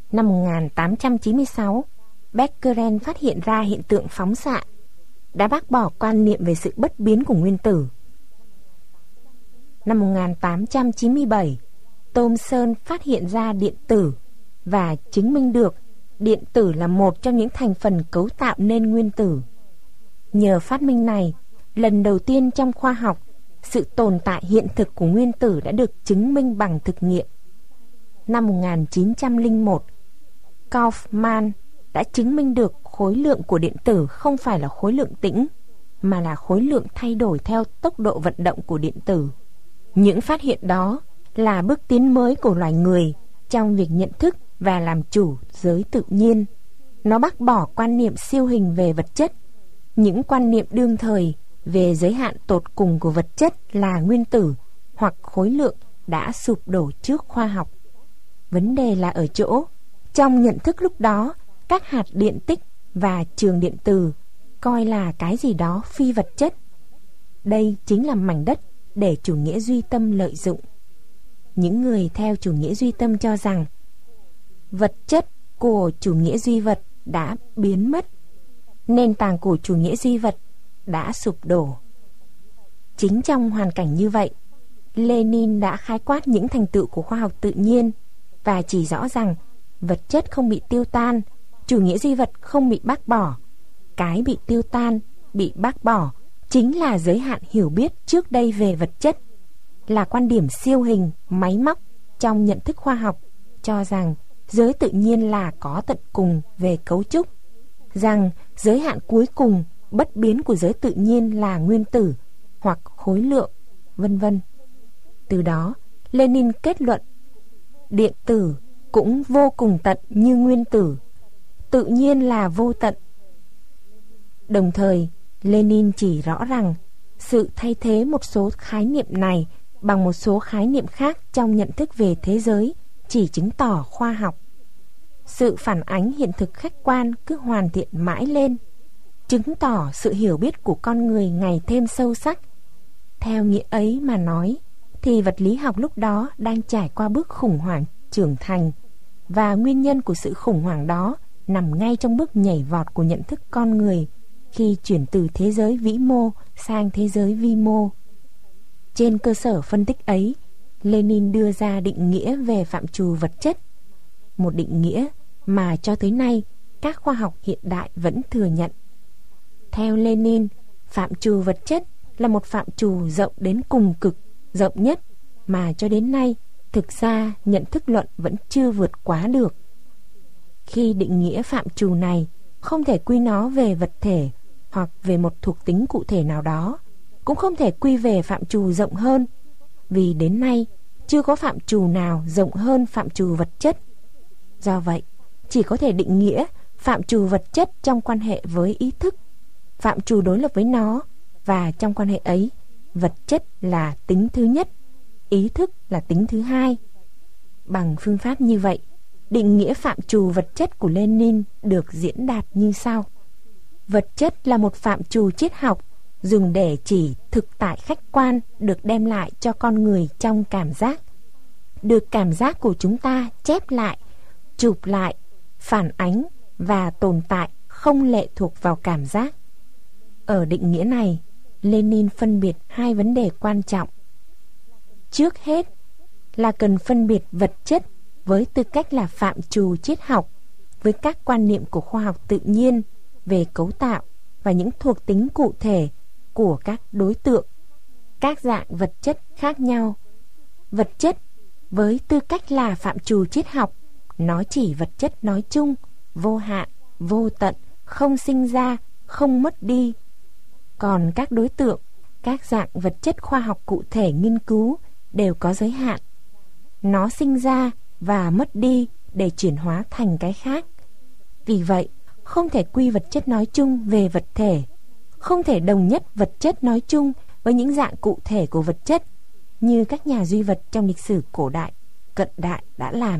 Năm 1896, Becquerel phát hiện ra hiện tượng phóng xạ, đã bác bỏ quan niệm về sự bất biến của nguyên tử. Năm 1897, Thomson phát hiện ra điện tử và chứng minh được điện tử là một trong những thành phần cấu tạo nên nguyên tử. Nhờ phát minh này, lần đầu tiên trong khoa học, sự tồn tại hiện thực của nguyên tử đã được chứng minh bằng thực nghiệm. Năm 1901, Kaufman đã chứng minh được khối lượng của điện tử không phải là khối lượng tĩnh, mà là khối lượng thay đổi theo tốc độ vận động của điện tử. Những phát hiện đó là bước tiến mới của loài người trong việc nhận thức và làm chủ giới tự nhiên. Nó bác bỏ quan niệm siêu hình về vật chất. Những quan niệm đương thời về giới hạn tột cùng của vật chất là nguyên tử hoặc khối lượng đã sụp đổ trước khoa học. Vấn đề là ở chỗ, trong nhận thức lúc đó, các hạt điện tích và trường điện từ coi là cái gì đó phi vật chất. Đây chính là mảnh đất để chủ nghĩa duy tâm lợi dụng. Những người theo chủ nghĩa duy tâm cho rằng vật chất của chủ nghĩa duy vật đã biến mất, nền tảng của chủ nghĩa duy vật đã sụp đổ. Chính trong hoàn cảnh như vậy, Lenin đã khái quát những thành tựu của khoa học tự nhiên và chỉ rõ rằng vật chất không bị tiêu tan, chủ nghĩa duy vật không bị bác bỏ. Cái bị tiêu tan, bị bác bỏ chính là giới hạn hiểu biết trước đây về vật chất, là quan điểm siêu hình, máy móc trong nhận thức khoa học, cho rằng giới tự nhiên là có tận cùng về cấu trúc, rằng giới hạn cuối cùng bất biến của giới tự nhiên là nguyên tử hoặc khối lượng, vân vân. Từ đó, Lenin kết luận điện tử cũng vô cùng tận như nguyên tử, tự nhiên là vô tận. Đồng thời, Lenin chỉ rõ rằng sự thay thế một số khái niệm này bằng một số khái niệm khác trong nhận thức về thế giới chỉ chứng tỏ khoa học. Sự phản ánh hiện thực khách quan cứ hoàn thiện mãi lên, chứng tỏ sự hiểu biết của con người ngày thêm sâu sắc. Theo nghĩa ấy mà nói, thì vật lý học lúc đó đang trải qua bước khủng hoảng trưởng thành, và nguyên nhân của sự khủng hoảng đó nằm ngay trong bước nhảy vọt của nhận thức con người khi chuyển từ thế giới vĩ mô sang thế giới vi mô. Trên cơ sở phân tích ấy, Lenin đưa ra định nghĩa về phạm trù vật chất, một định nghĩa mà cho tới nay các khoa học hiện đại vẫn thừa nhận. Theo Lenin, phạm trù vật chất là một phạm trù rộng đến cùng cực, rộng nhất mà cho đến nay thực ra nhận thức luận vẫn chưa vượt quá được. Khi định nghĩa phạm trù này, không thể quy nó về vật thể hoặc về một thuộc tính cụ thể nào đó, cũng không thể quy về phạm trù rộng hơn, vì đến nay chưa có phạm trù nào rộng hơn phạm trù vật chất. Do vậy, chỉ có thể định nghĩa phạm trù vật chất trong quan hệ với ý thức, phạm trù đối lập với nó, và trong quan hệ ấy, vật chất là tính thứ nhất, ý thức là tính thứ hai. Bằng phương pháp như vậy, định nghĩa phạm trù vật chất của Lenin được diễn đạt như sau. Vật chất là một phạm trù triết học dùng để chỉ thực tại khách quan được đem lại cho con người trong cảm giác, được cảm giác của chúng ta chép lại, chụp lại, phản ánh và tồn tại không lệ thuộc vào cảm giác. Ở định nghĩa này, Lenin phân biệt hai vấn đề quan trọng. Trước hết là cần phân biệt vật chất với tư cách là phạm trù triết học với các quan niệm của khoa học tự nhiên về cấu tạo và những thuộc tính cụ thể của các đối tượng, các dạng vật chất khác nhau. Vật chất với tư cách là phạm trù triết học, nó chỉ vật chất nói chung, vô hạn, vô tận, không sinh ra, không mất đi. Còn các đối tượng, các dạng vật chất khoa học cụ thể nghiên cứu đều có giới hạn. Nó sinh ra và mất đi để chuyển hóa thành cái khác. Vì vậy, không thể quy vật chất nói chung về vật thể, không thể đồng nhất vật chất nói chung với những dạng cụ thể của vật chất như các nhà duy vật trong lịch sử cổ đại, cận đại đã làm.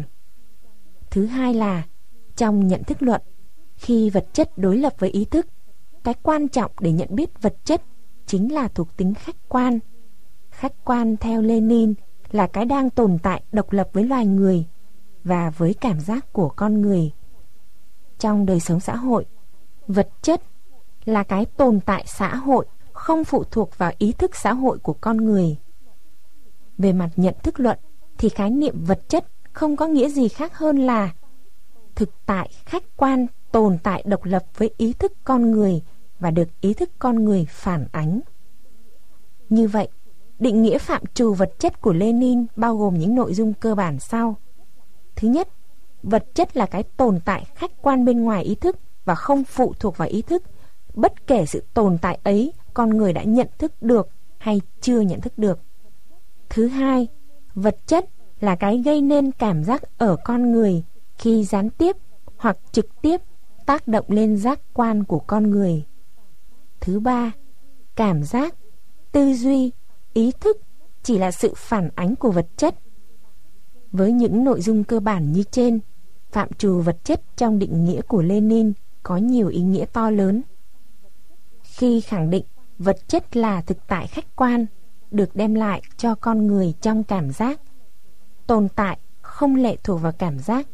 Thứ hai là, trong nhận thức luận, khi vật chất đối lập với ý thức, cái quan trọng để nhận biết vật chất chính là thuộc tính khách quan. Khách quan theo Lenin là cái đang tồn tại độc lập với loài người, và với cảm giác của con người. Trong đời sống xã hội, vật chất là cái tồn tại xã hội không phụ thuộc vào ý thức xã hội của con người. Về mặt nhận thức luận thì khái niệm vật chất không có nghĩa gì khác hơn là thực tại khách quan tồn tại độc lập với ý thức con người và được ý thức con người phản ánh. Như vậy, định nghĩa phạm trù vật chất của Lenin bao gồm những nội dung cơ bản sau. Thứ nhất, vật chất là cái tồn tại khách quan bên ngoài ý thức và không phụ thuộc vào ý thức, bất kể sự tồn tại ấy con người đã nhận thức được hay chưa nhận thức được. Thứ hai, vật chất là cái gây nên cảm giác ở con người khi gián tiếp hoặc trực tiếp tác động lên giác quan của con người. Thứ ba, cảm giác, tư duy, ý thức chỉ là sự phản ánh của vật chất. Với những nội dung cơ bản như trên, phạm trù vật chất trong định nghĩa của Lenin có nhiều ý nghĩa to lớn. Khi khẳng định vật chất là thực tại khách quan được đem lại cho con người trong cảm giác, tồn tại không lệ thuộc vào cảm giác,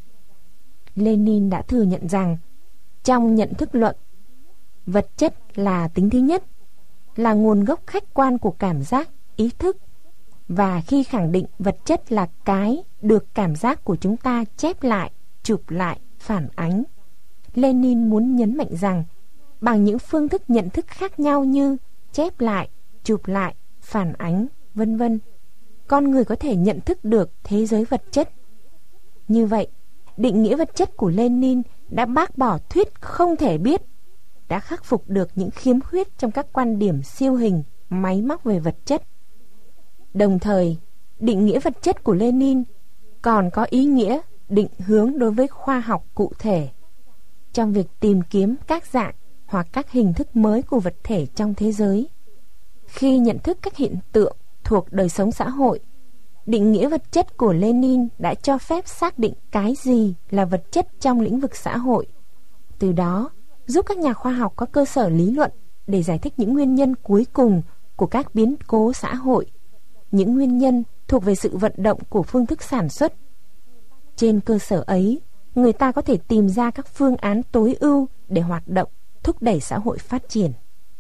Lenin đã thừa nhận rằng trong nhận thức luận, vật chất là tính thứ nhất, là nguồn gốc khách quan của cảm giác, ý thức. Và khi khẳng định vật chất là cái được cảm giác của chúng ta chép lại, chụp lại, phản ánh, Lenin muốn nhấn mạnh rằng bằng những phương thức nhận thức khác nhau như chép lại, chụp lại, phản ánh, vân vân, con người có thể nhận thức được thế giới vật chất. Như vậy, định nghĩa vật chất của Lenin đã bác bỏ thuyết không thể biết, đã khắc phục được những khiếm khuyết trong các quan điểm siêu hình, máy móc về vật chất. Đồng thời, định nghĩa vật chất của Lenin còn có ý nghĩa định hướng đối với khoa học cụ thể trong việc tìm kiếm các dạng hoặc các hình thức mới của vật thể trong thế giới. Khi nhận thức các hiện tượng thuộc đời sống xã hội, định nghĩa vật chất của Lenin đã cho phép xác định cái gì là vật chất trong lĩnh vực xã hội. Từ đó, giúp các nhà khoa học có cơ sở lý luận để giải thích những nguyên nhân cuối cùng của các biến cố xã hội, những nguyên nhân thuộc về sự vận động của phương thức sản xuất. Trên cơ sở ấy, người ta có thể tìm ra các phương án tối ưu để hoạt động, thúc đẩy xã hội phát triển.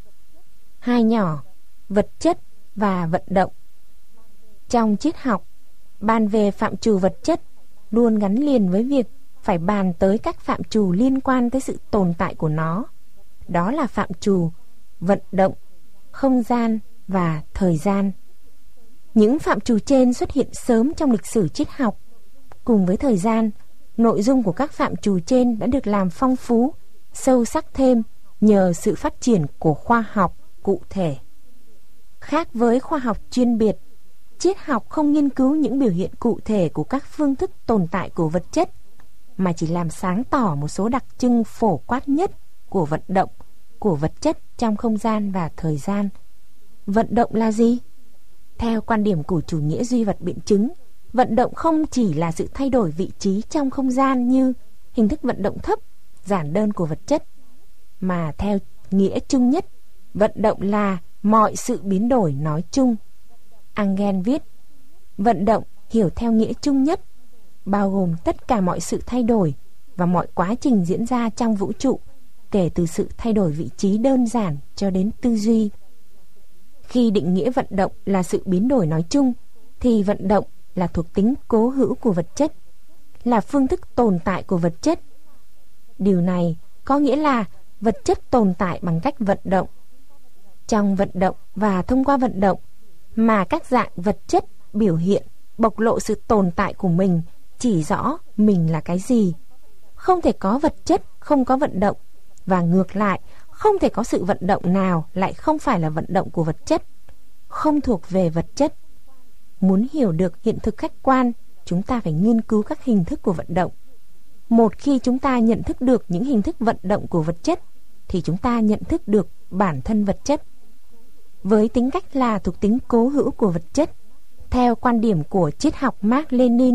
Hai nhỏ, vật chất và vận động. Trong triết học, bàn về phạm trù vật chất luôn gắn liền với việc phải bàn tới các phạm trù liên quan tới sự tồn tại của nó. Đó là phạm trù vận động, không gian và thời gian. Những phạm trù trên xuất hiện sớm trong lịch sử triết học. Cùng với thời gian, nội dung của các phạm trù trên đã được làm phong phú, sâu sắc thêm nhờ sự phát triển của khoa học cụ thể. Khác với khoa học chuyên biệt, triết học không nghiên cứu những biểu hiện cụ thể của các phương thức tồn tại của vật chất, mà chỉ làm sáng tỏ một số đặc trưng phổ quát nhất của vận động, của vật chất trong không gian và thời gian. Vận động là gì? Theo quan điểm của chủ nghĩa duy vật biện chứng, vận động không chỉ là sự thay đổi vị trí trong không gian như hình thức vận động thấp, giản đơn của vật chất, mà theo nghĩa chung nhất, vận động là mọi sự biến đổi nói chung. Engel viết, vận động hiểu theo nghĩa chung nhất, bao gồm tất cả mọi sự thay đổi và mọi quá trình diễn ra trong vũ trụ, kể từ sự thay đổi vị trí đơn giản cho đến tư duy. Khi định nghĩa vận động là sự biến đổi nói chung, thì vận động là thuộc tính cố hữu của vật chất, là phương thức tồn tại của vật chất. Điều này có nghĩa là vật chất tồn tại bằng cách vận động. Trong vận động và thông qua vận động mà các dạng vật chất biểu hiện, bộc lộ sự tồn tại của mình, chỉ rõ mình là cái gì. Không thể có vật chất không có vận động, và ngược lại, không thể có sự vận động nào lại không phải là vận động của vật chất, không thuộc về vật chất. Muốn hiểu được hiện thực khách quan, chúng ta phải nghiên cứu các hình thức của vận động. Một khi chúng ta nhận thức được những hình thức vận động của vật chất, thì chúng ta nhận thức được bản thân vật chất. Với tính cách là thuộc tính cố hữu của vật chất, theo quan điểm của triết học Mác Lênin,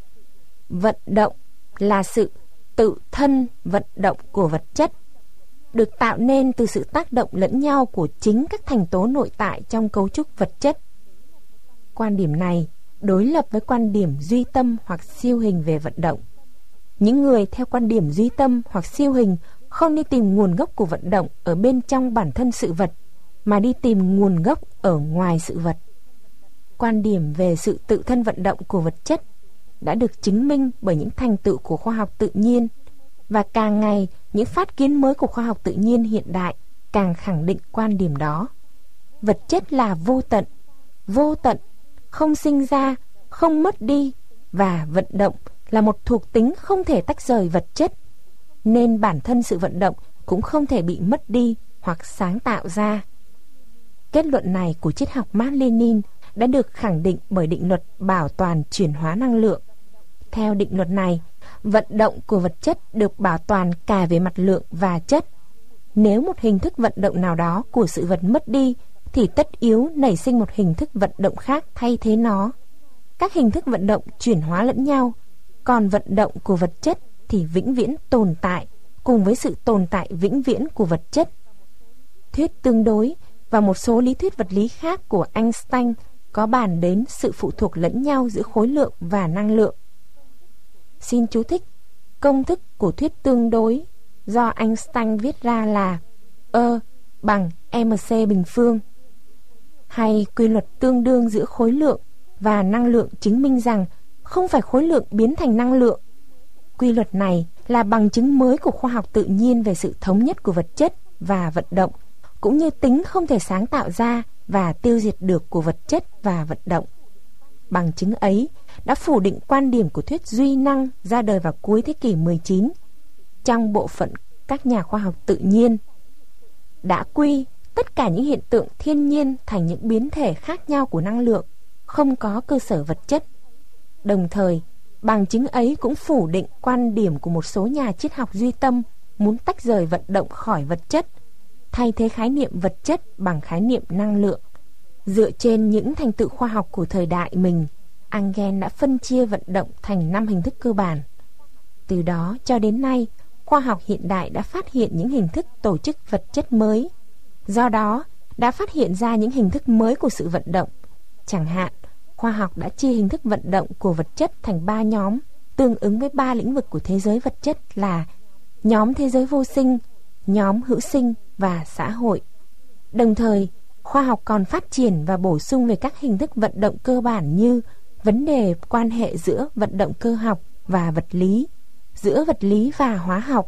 vận động là sự tự thân vận động của vật chất, được tạo nên từ sự tác động lẫn nhau của chính các thành tố nội tại trong cấu trúc vật chất. Quan điểm này đối lập với quan điểm duy tâm hoặc siêu hình về vận động. Những người theo quan điểm duy tâm hoặc siêu hình không đi tìm nguồn gốc của vận động ở bên trong bản thân sự vật, mà đi tìm nguồn gốc ở ngoài sự vật. Quan điểm về sự tự thân vận động của vật chất đã được chứng minh bởi những thành tựu của khoa học tự nhiên, và càng ngày những phát kiến mới của khoa học tự nhiên hiện đại càng khẳng định quan điểm đó. Vật chất là vô tận, không sinh ra, không mất đi, và vận động là một thuộc tính không thể tách rời vật chất, nên bản thân sự vận động cũng không thể bị mất đi hoặc sáng tạo ra. Kết luận này của triết học Mác Lênin đã được khẳng định bởi định luật bảo toàn chuyển hóa năng lượng. Theo định luật này, vận động của vật chất được bảo toàn cả về mặt lượng và chất. Nếu một hình thức vận động nào đó của sự vật mất đi, thì tất yếu nảy sinh một hình thức vận động khác thay thế nó. Các hình thức vận động chuyển hóa lẫn nhau, còn vận động của vật chất thì vĩnh viễn tồn tại cùng với sự tồn tại vĩnh viễn của vật chất. Thuyết tương đối và một số lý thuyết vật lý khác của Einstein có bàn đến sự phụ thuộc lẫn nhau giữa khối lượng và năng lượng. Xin chú thích, công thức của thuyết tương đối do Einstein viết ra là E bằng mc bình phương, hay quy luật tương đương giữa khối lượng và năng lượng chứng minh rằng không phải khối lượng biến thành năng lượng. Quy luật này là bằng chứng mới của khoa học tự nhiên về sự thống nhất của vật chất và vận động, cũng như tính không thể sáng tạo ra và tiêu diệt được của vật chất và vận động. Bằng chứng ấy đã phủ định quan điểm của thuyết duy năng ra đời vào cuối thế kỷ 19 trong bộ phận các nhà khoa học tự nhiên. Đã quy tất cả những hiện tượng thiên nhiên thành những biến thể khác nhau của năng lượng, không có cơ sở vật chất. Đồng thời, bằng chứng ấy cũng phủ định quan điểm của một số nhà triết học duy tâm muốn tách rời vận động khỏi vật chất, thay thế khái niệm vật chất bằng khái niệm năng lượng. Dựa trên những thành tựu khoa học của thời đại mình, Engels đã phân chia vận động thành 5 hình thức cơ bản. Từ đó cho đến nay, khoa học hiện đại đã phát hiện những hình thức tổ chức vật chất mới. Do đó, đã phát hiện ra những hình thức mới của sự vận động. Chẳng hạn, khoa học đã chia hình thức vận động của vật chất thành 3 nhóm, tương ứng với 3 lĩnh vực của thế giới vật chất là nhóm thế giới vô sinh, nhóm hữu sinh và xã hội. Đồng thời, khoa học còn phát triển và bổ sung về các hình thức vận động cơ bản như vấn đề quan hệ giữa vận động cơ học và vật lý, giữa vật lý và hóa học,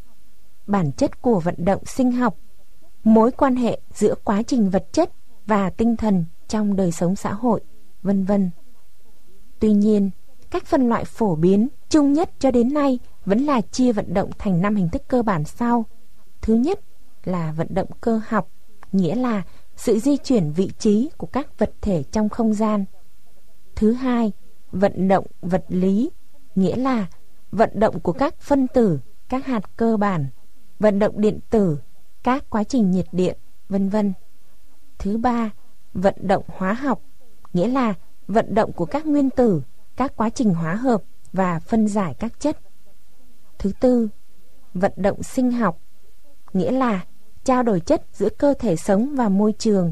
bản chất của vận động sinh học, mối quan hệ giữa quá trình vật chất và tinh thần trong đời sống xã hội, vân vân. Tuy nhiên, các phân loại phổ biến chung nhất cho đến nay vẫn là chia vận động thành 5 hình thức cơ bản sau. Thứ nhất là vận động cơ học, nghĩa là sự di chuyển vị trí của các vật thể trong không gian. Thứ hai, vận động vật lý, nghĩa là vận động của các phân tử, các hạt cơ bản, vận động điện tử, các quá trình nhiệt điện, vân vân. Thứ ba, vận động hóa học, nghĩa là vận động của các nguyên tử, các quá trình hóa hợp và phân giải các chất. Thứ tư, vận động sinh học, nghĩa là trao đổi chất giữa cơ thể sống và môi trường.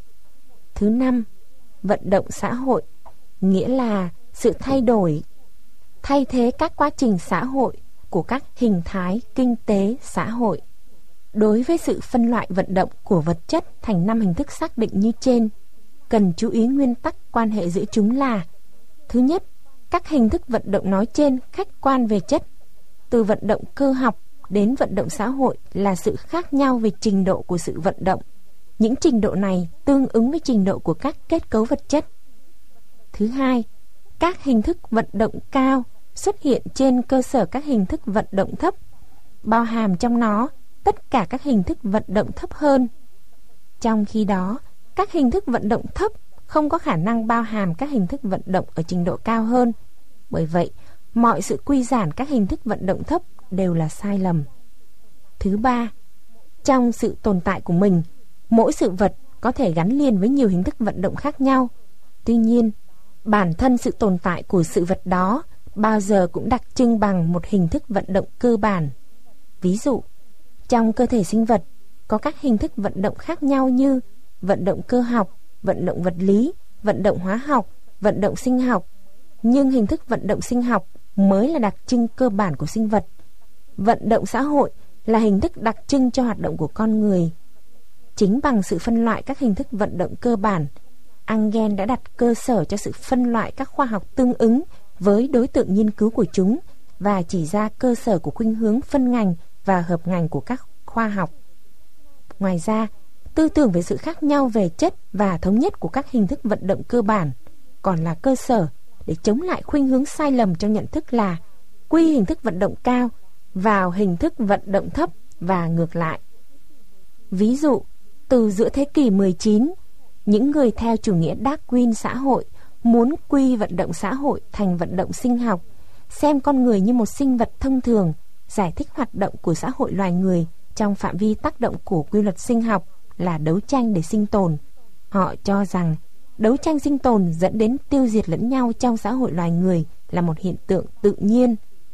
Thứ năm, vận động xã hội, nghĩa là sự thay thế các quá trình xã hội của các hình thái kinh tế xã hội. Đối với sự phân loại vận động của vật chất thành 5 hình thức xác định như trên, cần chú ý nguyên tắc quan hệ giữa chúng là: thứ nhất, các hình thức vận động nói trên khách quan về chất. Từ vận động cơ học đến vận động xã hội là sự khác nhau về trình độ của sự vận động. Những trình độ này tương ứng với trình độ của các kết cấu vật chất. Thứ hai, các hình thức vận động cao xuất hiện trên cơ sở các hình thức vận động thấp, bao hàm trong nó tất cả các hình thức vận động thấp hơn. Trong khi đó, các hình thức vận động thấp không có khả năng bao hàm các hình thức vận động ở trình độ cao hơn. Bởi vậy, mọi sự quy giản các hình thức vận động thấp đều là sai lầm. Thứ ba, trong sự tồn tại của mình, mỗi sự vật có thể gắn liền với nhiều hình thức vận động khác nhau. Tuy nhiên, bản thân sự tồn tại của sự vật đó bao giờ cũng đặc trưng bằng một hình thức vận động cơ bản. Ví dụ, trong cơ thể sinh vật có các hình thức vận động khác nhau như vận động cơ học, vận động vật lý, vận động hóa học, vận động sinh học, nhưng hình thức vận động sinh học mới là đặc trưng cơ bản của sinh vật. Vận động xã hội là hình thức đặc trưng cho hoạt động của con người. Chính bằng sự phân loại các hình thức vận động cơ bản, Engel đã đặt cơ sở cho sự phân loại các khoa học tương ứng với đối tượng nghiên cứu của chúng và chỉ ra cơ sở của khuynh hướng phân ngành và hợp ngành của các khoa học. Ngoài ra, tư tưởng về sự khác nhau về chất và thống nhất của các hình thức vận động cơ bản còn là cơ sở để chống lại khuynh hướng sai lầm trong nhận thức là quy hình thức vận động cao vào hình thức vận động thấp và ngược lại. Ví dụ, từ giữa thế kỷ 19, những người theo chủ nghĩa Darwin xã hội muốn quy vận động xã hội thành vận động sinh học, xem con người như một sinh vật thông thường, giải thích hoạt động của xã hội loài người trong phạm vi tác động của quy luật sinh học là đấu tranh để sinh tồn. Họ cho rằng đấu tranh sinh tồn dẫn đến tiêu diệt lẫn nhau trong xã hội loài người là một hiện tượng tự nhiên.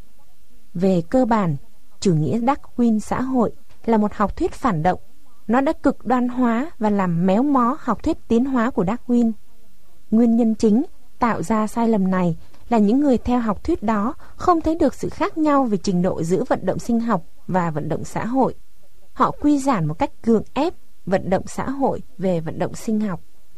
Về cơ bản, chủ nghĩa Darwin xã hội là một học thuyết phản động. Nó đã cực đoan hóa và làm méo mó học thuyết tiến hóa của Darwin. Nguyên nhân chính tạo ra sai lầm này là những người theo học thuyết đó không thấy được sự khác nhau về trình độ giữa vận động sinh học và vận động xã hội. Họ quy giản một cách gượng ép vận động xã hội về vận động sinh học.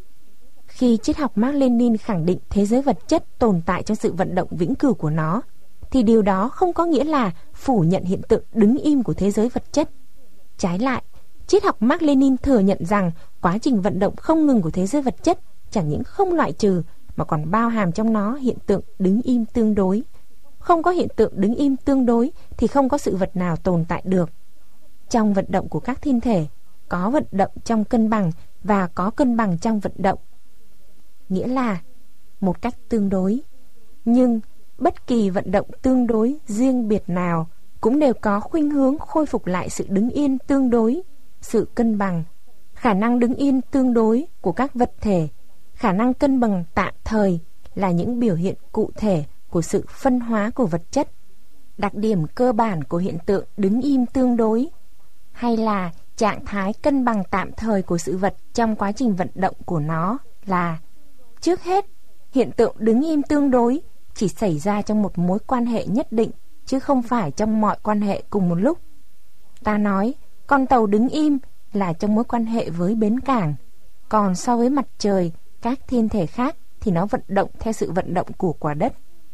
Khi triết học Mác Lênin khẳng định thế giới vật chất tồn tại trong sự vận động vĩnh cửu của nó, thì điều đó không có nghĩa là phủ nhận hiện tượng đứng im của thế giới vật chất. Trái lại, triết học Mác Lênin thừa nhận rằng quá trình vận động không ngừng của thế giới vật chất chẳng những không loại trừ mà còn bao hàm trong nó hiện tượng đứng im tương đối. Không có hiện tượng đứng im tương đối thì không có sự vật nào tồn tại được. Trong vận động của các thiên thể, có vận động trong cân bằng và có cân bằng trong vận động. Nghĩa là một cách tương đối. Nhưng bất kỳ vận động tương đối riêng biệt nào cũng đều có khuynh hướng khôi phục lại sự đứng yên tương đối, sự cân bằng, khả năng đứng yên tương đối của các vật thể, khả năng cân bằng tạm thời là những biểu hiện cụ thể của sự phân hóa của vật chất. Đặc điểm cơ bản của hiện tượng đứng im tương đối hay là trạng thái cân bằng tạm thời của sự vật trong quá trình vận động của nó là: trước hết, hiện tượng đứng im tương đối chỉ xảy ra trong một mối quan hệ nhất định, chứ không phải trong mọi quan hệ cùng một lúc. Ta nói, con tàu đứng im là trong mối quan hệ với bến cảng, còn so với mặt trời, các thiên thể khác thì nó vận động theo sự vận động của quả đất.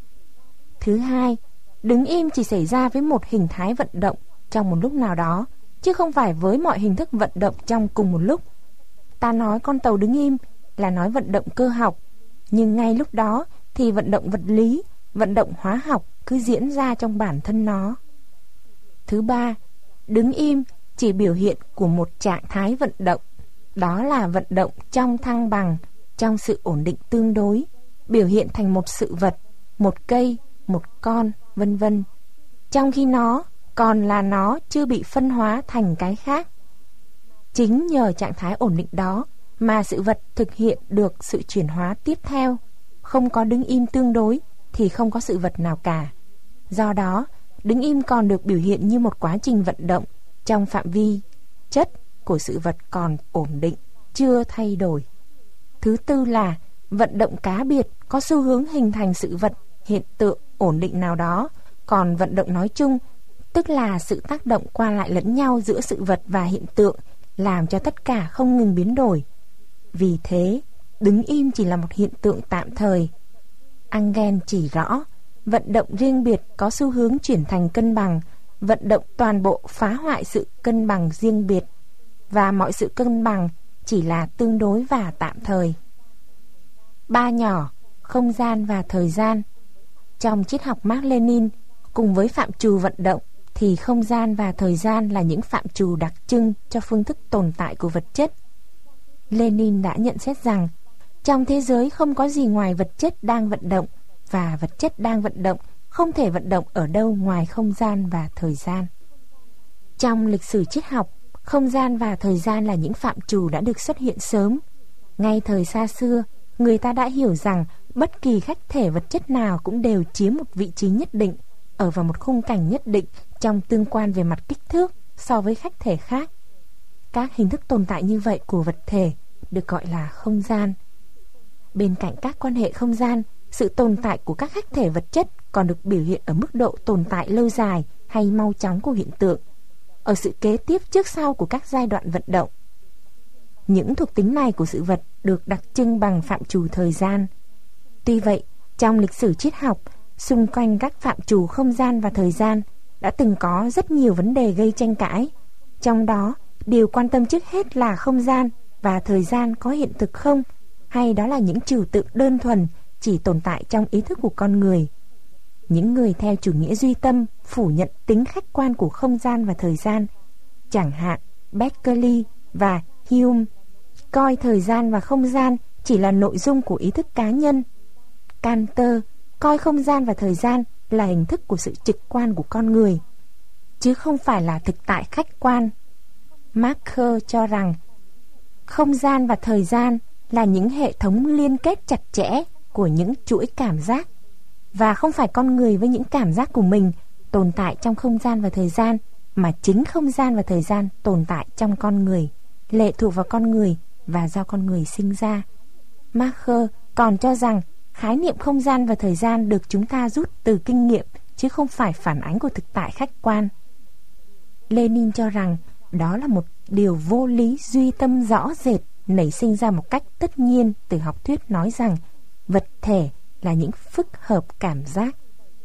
Thứ hai, đứng im chỉ xảy ra với một hình thái vận động trong một lúc nào đó, chứ không phải với mọi hình thức vận động trong cùng một lúc. Ta nói con tàu đứng im là nói vận động cơ học, nhưng ngay lúc đó thì vận động vật lý, vận động hóa học cứ diễn ra trong bản thân nó. Thứ ba, đứng im chỉ biểu hiện của một trạng thái vận động, đó là vận động trong thăng bằng, trong sự ổn định tương đối, biểu hiện thành một sự vật, một cây, một con, vân vân, trong khi nó còn là nó chưa bị phân hóa thành cái khác. Chính nhờ trạng thái ổn định đó mà sự vật thực hiện được sự chuyển hóa tiếp theo. Không có đứng im tương đối thì không có sự vật nào cả. Do đó, đứng im còn được biểu hiện như một quá trình vận động trong phạm vi chất của sự vật còn ổn định, chưa thay đổi. Thứ tư là vận động cá biệt có xu hướng hình thành sự vật, hiện tượng ổn định nào đó, còn vận động nói chung, tức là sự tác động qua lại lẫn nhau giữa sự vật và hiện tượng, làm cho tất cả không ngừng biến đổi. Vì thế, đứng im chỉ là một hiện tượng tạm thời. Engel chỉ rõ, vận động riêng biệt có xu hướng chuyển thành cân bằng, vận động toàn bộ phá hoại sự cân bằng riêng biệt, và mọi sự cân bằng chỉ là tương đối và tạm thời. Ba nhỏ, không gian và thời gian. Trong triết học Mác Lênin, cùng với phạm trù vận động, thì không gian và thời gian là những phạm trù đặc trưng cho phương thức tồn tại của vật chất. Lenin đã nhận xét rằng trong thế giới không có gì ngoài vật chất đang vận động, và vật chất đang vận động không thể vận động ở đâu ngoài không gian và thời gian. Trong lịch sử triết học, không gian và thời gian là những phạm trù đã được xuất hiện sớm. Ngay thời xa xưa, người ta đã hiểu rằng bất kỳ khách thể vật chất nào cũng đều chiếm một vị trí nhất định, ở vào một khung cảnh nhất định trong tương quan về mặt kích thước so với khách thể khác. Các hình thức tồn tại như vậy của vật thể được gọi là không gian. Bên cạnh các quan hệ không gian, sự tồn tại của các khách thể vật chất còn được biểu hiện ở mức độ tồn tại lâu dài hay mau chóng của hiện tượng, ở sự kế tiếp trước sau của các giai đoạn vận động. Những thuộc tính này của sự vật được đặc trưng bằng phạm trù thời gian. Tuy vậy, trong lịch sử triết học, xung quanh các phạm trù không gian và thời gian đã từng có rất nhiều vấn đề gây tranh cãi. Trong đó, điều quan tâm trước hết là không gian và thời gian có hiện thực không, hay đó là những trừu tượng đơn thuần chỉ tồn tại trong ý thức của con người. Những người theo chủ nghĩa duy tâm phủ nhận tính khách quan của không gian và thời gian, chẳng hạn Berkeley và Hume, coi thời gian và không gian chỉ là nội dung của ý thức cá nhân. Cantor coi không gian và thời gian là hình thức của sự trực quan của con người, chứ không phải là thực tại khách quan. Marker cho rằng không gian và thời gian là những hệ thống liên kết chặt chẽ của những chuỗi cảm giác, và không phải con người với những cảm giác của mình tồn tại trong không gian và thời gian, mà chính không gian và thời gian tồn tại trong con người, lệ thuộc vào con người và do con người sinh ra. Marker còn cho rằng khái niệm không gian và thời gian được chúng ta rút từ kinh nghiệm, chứ không phải phản ánh của thực tại khách quan. Lenin cho rằng đó là một điều vô lý duy tâm rõ rệt nảy sinh ra một cách tất nhiên từ học thuyết nói rằng vật thể là những phức hợp cảm giác.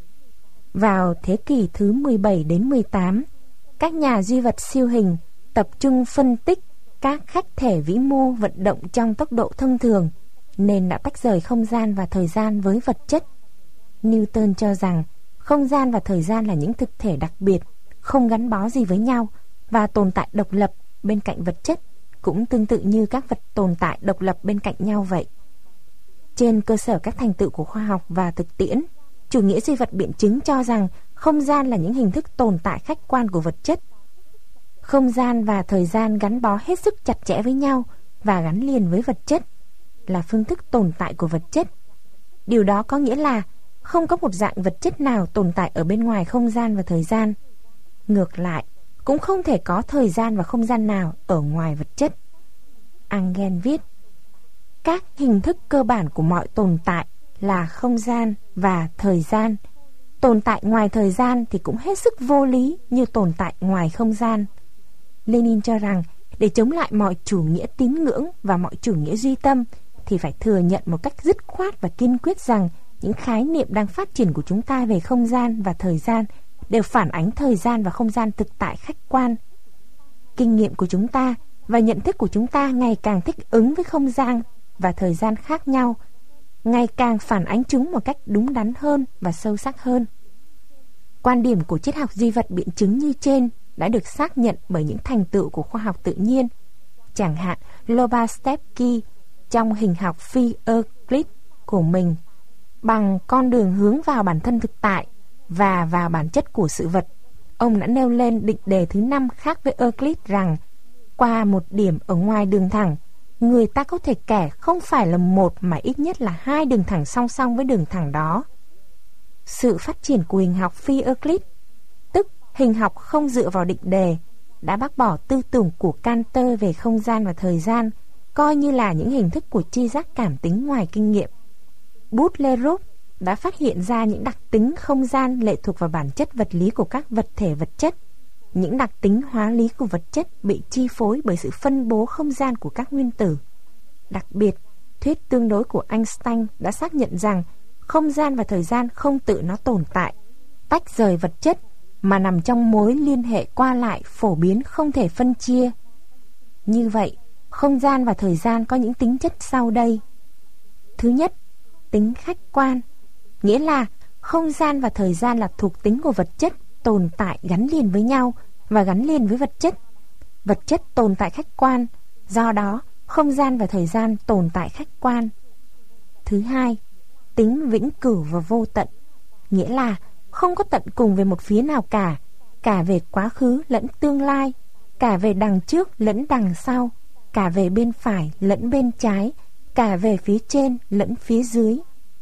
Vào thế kỷ thứ 17 đến 18, các nhà duy vật siêu hình tập trung phân tích các khách thể vĩ mô vận động trong tốc độ thông thường, nên đã tách rời không gian và thời gian với vật chất. Newton cho rằng không gian và thời gian là những thực thể đặc biệt, không gắn bó gì với nhau và tồn tại độc lập bên cạnh vật chất, cũng tương tự như các vật tồn tại độc lập bên cạnh nhau vậy. Trên cơ sở các thành tựu của khoa học và thực tiễn, chủ nghĩa duy vật biện chứng cho rằng không gian là những hình thức tồn tại khách quan của vật chất. Không gian và thời gian gắn bó hết sức chặt chẽ với nhau và gắn liền với vật chất, là phương thức tồn tại của vật chất. Điều đó có nghĩa là không có một dạng vật chất nào tồn tại ở bên ngoài không gian và thời gian. Ngược lại, cũng không thể có thời gian và không gian nào ở ngoài vật chất. Engel viết: các hình thức cơ bản của mọi tồn tại là không gian và thời gian. Tồn tại ngoài thời gian thì cũng hết sức vô lý như tồn tại ngoài không gian. Lenin cho rằng để chống lại mọi chủ nghĩa tín ngưỡng và mọi chủ nghĩa duy tâm thì phải thừa nhận một cách dứt khoát và kiên quyết rằng những khái niệm đang phát triển của chúng ta về không gian và thời gian đều phản ánh thời gian và không gian thực tại khách quan. Kinh nghiệm của chúng ta và nhận thức của chúng ta ngày càng thích ứng với không gian và thời gian khác nhau, ngày càng phản ánh chúng một cách đúng đắn hơn và sâu sắc hơn. Quan điểm của triết học duy vật biện chứng như trên đã được xác nhận bởi những thành tựu của khoa học tự nhiên. Chẳng hạn Lobachevsky trong hình học phi Euclid của mình, bằng con đường hướng vào bản thân thực tại và vào bản chất của sự vật, ông đã nêu lên định đề thứ 5 khác với Euclid rằng qua một điểm ở ngoài đường thẳng, người ta có thể kẻ không phải là một mà ít nhất là 2 đường thẳng song song với đường thẳng đó. Sự phát triển của hình học phi Euclid, tức hình học không dựa vào định đề, đã bác bỏ tư tưởng của Cantor về không gian và thời gian, coi như là những hình thức của tri giác cảm tính ngoài kinh nghiệm. Butlerov đã phát hiện ra những đặc tính không gian lệ thuộc vào bản chất vật lý của các vật thể vật chất. Những đặc tính hóa lý của vật chất bị chi phối bởi sự phân bố không gian của các nguyên tử. Đặc biệt, thuyết tương đối của Einstein đã xác nhận rằng không gian và thời gian không tự nó tồn tại, tách rời vật chất, mà nằm trong mối liên hệ qua lại phổ biến không thể phân chia. Như vậy, không gian và thời gian có những tính chất sau đây. Thứ nhất, tính khách quan, nghĩa là không gian và thời gian là thuộc tính của vật chất tồn tại gắn liền với nhau và gắn liền với vật chất. Vật chất tồn tại khách quan, do đó không gian và thời gian tồn tại khách quan. Thứ hai, tính vĩnh cửu và vô tận, nghĩa là không có tận cùng về một phía nào cả về quá khứ lẫn tương lai, cả về đằng trước lẫn đằng sau, cả về bên phải lẫn bên trái, cả về phía trên lẫn phía dưới.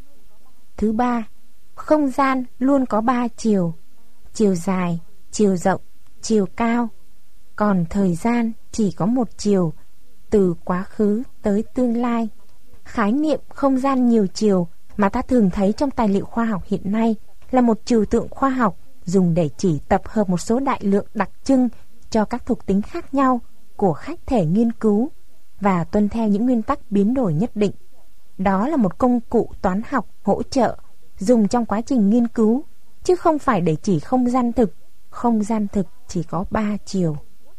Thứ ba, không gian luôn có 3 chiều: chiều dài, chiều rộng, chiều cao. Còn thời gian chỉ có một chiều, từ quá khứ tới tương lai. Khái niệm không gian nhiều chiều mà ta thường thấy trong tài liệu khoa học hiện nay là một trừu tượng khoa học dùng để chỉ tập hợp một số đại lượng đặc trưng cho các thuộc tính khác nhau của khách thể nghiên cứu và tuân theo những nguyên tắc biến đổi nhất định. Đó là một công cụ toán học hỗ trợ dùng trong quá trình nghiên cứu, chứ không phải để chỉ không gian thực. Không gian thực chỉ có 3 chiều.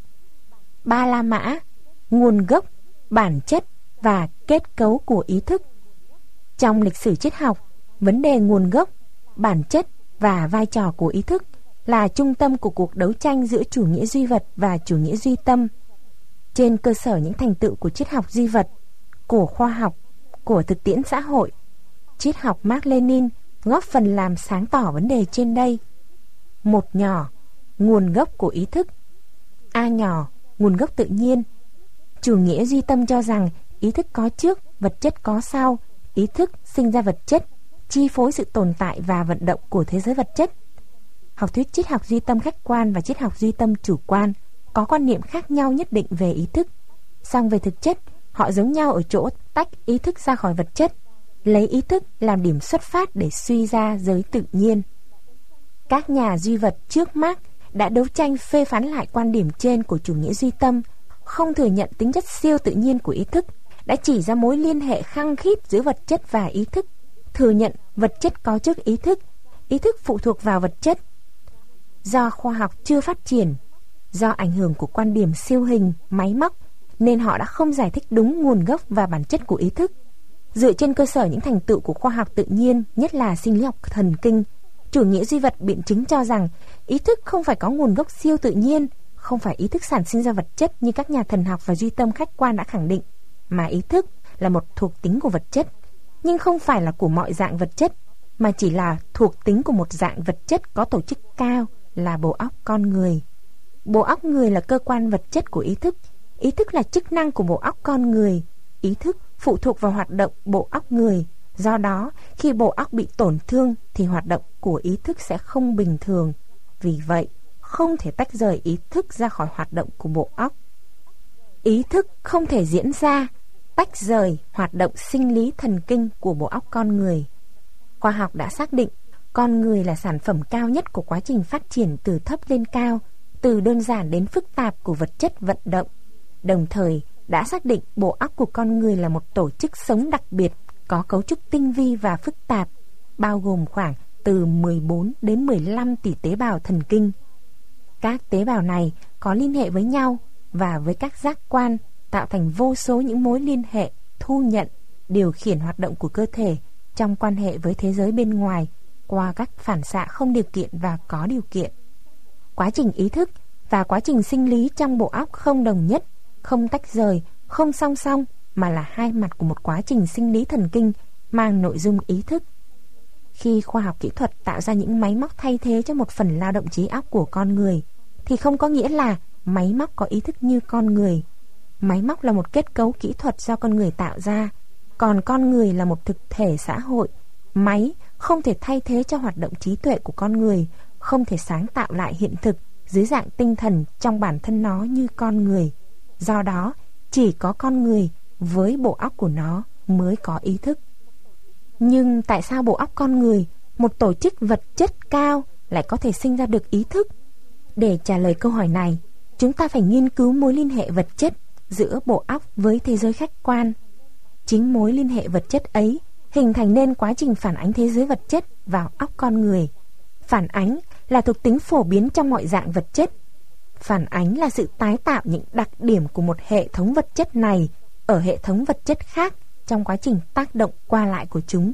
3 la mã: nguồn gốc, bản chất và kết cấu của ý thức. Trong lịch sử triết học, vấn đề nguồn gốc, bản chất và vai trò của ý thức là trung tâm của cuộc đấu tranh giữa chủ nghĩa duy vật và chủ nghĩa duy tâm. Trên cơ sở những thành tựu của triết học duy vật, của khoa học, của thực tiễn xã hội, triết học Mác Lênin góp phần làm sáng tỏ vấn đề trên đây. Một nhỏ: nguồn gốc của ý thức. A nhỏ: nguồn gốc tự nhiên. Chủ nghĩa duy tâm cho rằng ý thức có trước, vật chất có sau. Ý thức sinh ra vật chất, chi phối sự tồn tại và vận động của thế giới vật chất. Học thuyết triết học duy tâm khách quan và triết học duy tâm chủ quan có quan niệm khác nhau nhất định về ý thức. Song về thực chất, họ giống nhau ở chỗ tách ý thức ra khỏi vật chất, lấy ý thức làm điểm xuất phát để suy ra giới tự nhiên. Các nhà duy vật trước Mác đã đấu tranh phê phán lại quan điểm trên của chủ nghĩa duy tâm, không thừa nhận tính chất siêu tự nhiên của ý thức, đã chỉ ra mối liên hệ khăng khít giữa vật chất và ý thức, thừa nhận vật chất có trước ý thức phụ thuộc vào vật chất. Do khoa học chưa phát triển, do ảnh hưởng của quan điểm siêu hình, máy móc, nên họ đã không giải thích đúng nguồn gốc và bản chất của ý thức. Dựa trên cơ sở những thành tựu của khoa học tự nhiên, nhất là sinh lý học thần kinh, chủ nghĩa duy vật biện chứng cho rằng ý thức không phải có nguồn gốc siêu tự nhiên, không phải ý thức sản sinh ra vật chất như các nhà thần học và duy tâm khách quan đã khẳng định, mà ý thức là một thuộc tính của vật chất, nhưng không phải là của mọi dạng vật chất, mà chỉ là thuộc tính của một dạng vật chất có tổ chức cao là bộ óc con người. Bộ óc người là cơ quan vật chất của ý thức là chức năng của bộ óc con người. Ý thức phụ thuộc vào hoạt động bộ óc người. Do đó, khi bộ óc bị tổn thương thì hoạt động của ý thức sẽ không bình thường. Vì vậy, không thể tách rời ý thức ra khỏi hoạt động của bộ óc. Ý thức không thể diễn ra, tách rời hoạt động sinh lý thần kinh của bộ óc con người. Khoa học đã xác định con người là sản phẩm cao nhất của quá trình phát triển từ thấp lên cao, từ đơn giản đến phức tạp của vật chất vận động. Đồng thời đã xác định bộ óc của con người là một tổ chức sống đặc biệt, có cấu trúc tinh vi và phức tạp, bao gồm khoảng từ 14 đến 15 tỷ tế bào thần kinh. Các tế bào này có liên hệ với nhau và với các giác quan, tạo thành vô số những mối liên hệ, thu nhận, điều khiển hoạt động của cơ thể trong quan hệ với thế giới bên ngoài qua các phản xạ không điều kiện và có điều kiện. Quá trình ý thức và quá trình sinh lý trong bộ óc không đồng nhất, không tách rời, không song song, mà là hai mặt của một quá trình sinh lý thần kinh mang nội dung ý thức. Khi khoa học kỹ thuật tạo ra những máy móc thay thế cho một phần lao động trí óc của con người, thì không có nghĩa là máy móc có ý thức như con người. Máy móc là một kết cấu kỹ thuật do con người tạo ra, còn con người là một thực thể xã hội. Máy không thể thay thế cho hoạt động trí tuệ của con người, không thể sáng tạo lại hiện thực dưới dạng tinh thần trong bản thân nó như con người. Do đó, chỉ có con người với bộ óc của nó mới có ý thức. Nhưng tại sao bộ óc con người, một tổ chức vật chất cao, lại có thể sinh ra được ý thức? Để trả lời câu hỏi này, chúng ta phải nghiên cứu mối liên hệ vật chất giữa bộ óc với thế giới khách quan. Chính mối liên hệ vật chất ấy hình thành nên quá trình phản ánh thế giới vật chất vào óc con người. Phản ánh là thuộc tính phổ biến trong mọi dạng vật chất. Phản ánh là sự tái tạo những đặc điểm của một hệ thống vật chất này ở hệ thống vật chất khác trong quá trình tác động qua lại của chúng.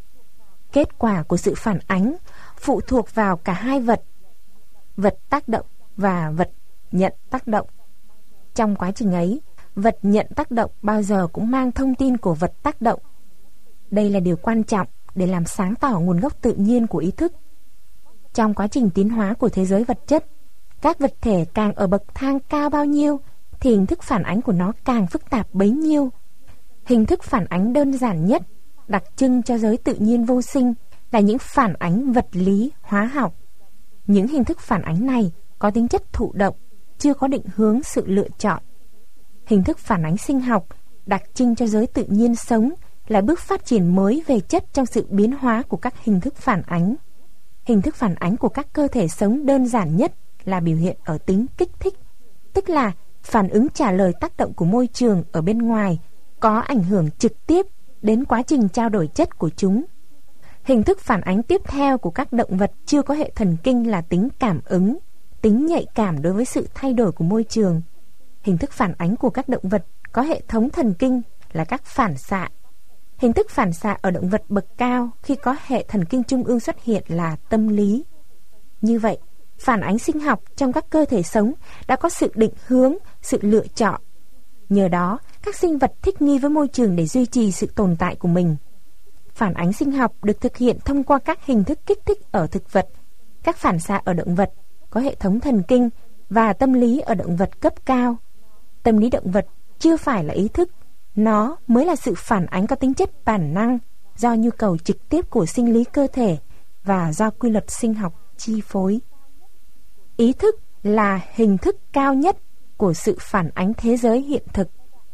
Kết quả của sự phản ánh phụ thuộc vào cả hai vật, vật tác động và vật nhận tác động. Trong quá trình ấy, vật nhận tác động bao giờ cũng mang thông tin của vật tác động. Đây là điều quan trọng để làm sáng tỏ nguồn gốc tự nhiên của ý thức. Trong quá trình tiến hóa của thế giới vật chất, các vật thể càng ở bậc thang cao bao nhiêu thì hình thức phản ánh của nó càng phức tạp bấy nhiêu. Hình thức phản ánh đơn giản nhất, đặc trưng cho giới tự nhiên vô sinh là những phản ánh vật lý, hóa học. Những hình thức phản ánh này có tính chất thụ động, chưa có định hướng sự lựa chọn. Hình thức phản ánh sinh học, đặc trưng cho giới tự nhiên sống là bước phát triển mới về chất trong sự biến hóa của các hình thức phản ánh. Hình thức phản ánh của các cơ thể sống đơn giản nhất là biểu hiện ở tính kích thích, tức là phản ứng trả lời tác động của môi trường ở bên ngoài có ảnh hưởng trực tiếp đến quá trình trao đổi chất của chúng. Hình thức phản ánh tiếp theo của các động vật chưa có hệ thần kinh là tính cảm ứng, tính nhạy cảm đối với sự thay đổi của môi trường. Hình thức phản ánh của các động vật có hệ thống thần kinh là các phản xạ. Hình thức phản xạ ở động vật bậc cao khi có hệ thần kinh trung ương xuất hiện là tâm lý. Như vậy, phản ánh sinh học trong các cơ thể sống đã có sự định hướng, sự lựa chọn. Nhờ đó, các sinh vật thích nghi với môi trường để duy trì sự tồn tại của mình. Phản ánh sinh học được thực hiện thông qua các hình thức kích thích ở thực vật, các phản xạ ở động vật có hệ thống thần kinh và tâm lý ở động vật cấp cao. Tâm lý động vật chưa phải là ý thức, nó mới là sự phản ánh có tính chất bản năng do nhu cầu trực tiếp của sinh lý cơ thể và do quy luật sinh học chi phối. Ý thức là hình thức cao nhất của sự phản ánh thế giới hiện thực.